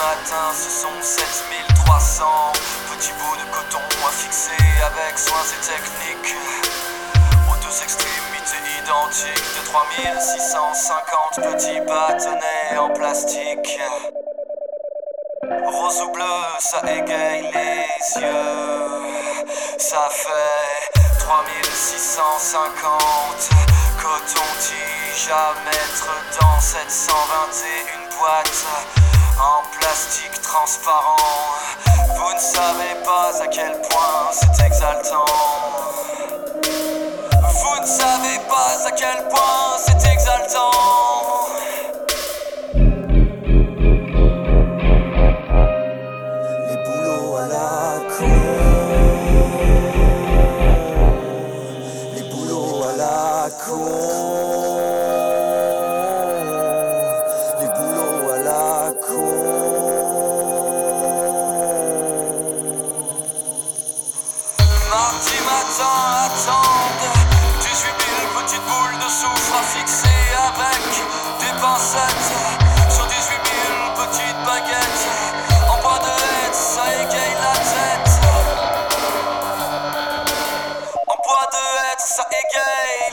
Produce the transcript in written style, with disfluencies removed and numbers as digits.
matin, ce sont 7300 petits bouts de coton à fixer avec soins et techniques. Aux deux extrémités identiques de 3650 petits bâtonnets en plastique. Rose ou bleu, ça égaye les yeux. Ça fait 3650 coton-tige à mettre dans 721 boîtes en plastique transparent. Vous ne savez pas à quel point c'est exaltant. Vous ne savez pas à quel point c'est exaltant. Mardi matin attendent 18 000 petites boules de soufre à fixer avec des pincettes sur 18 000 petites baguettes en bois de hêtre, ça égaye la tête. En bois de hêtre, ça égaye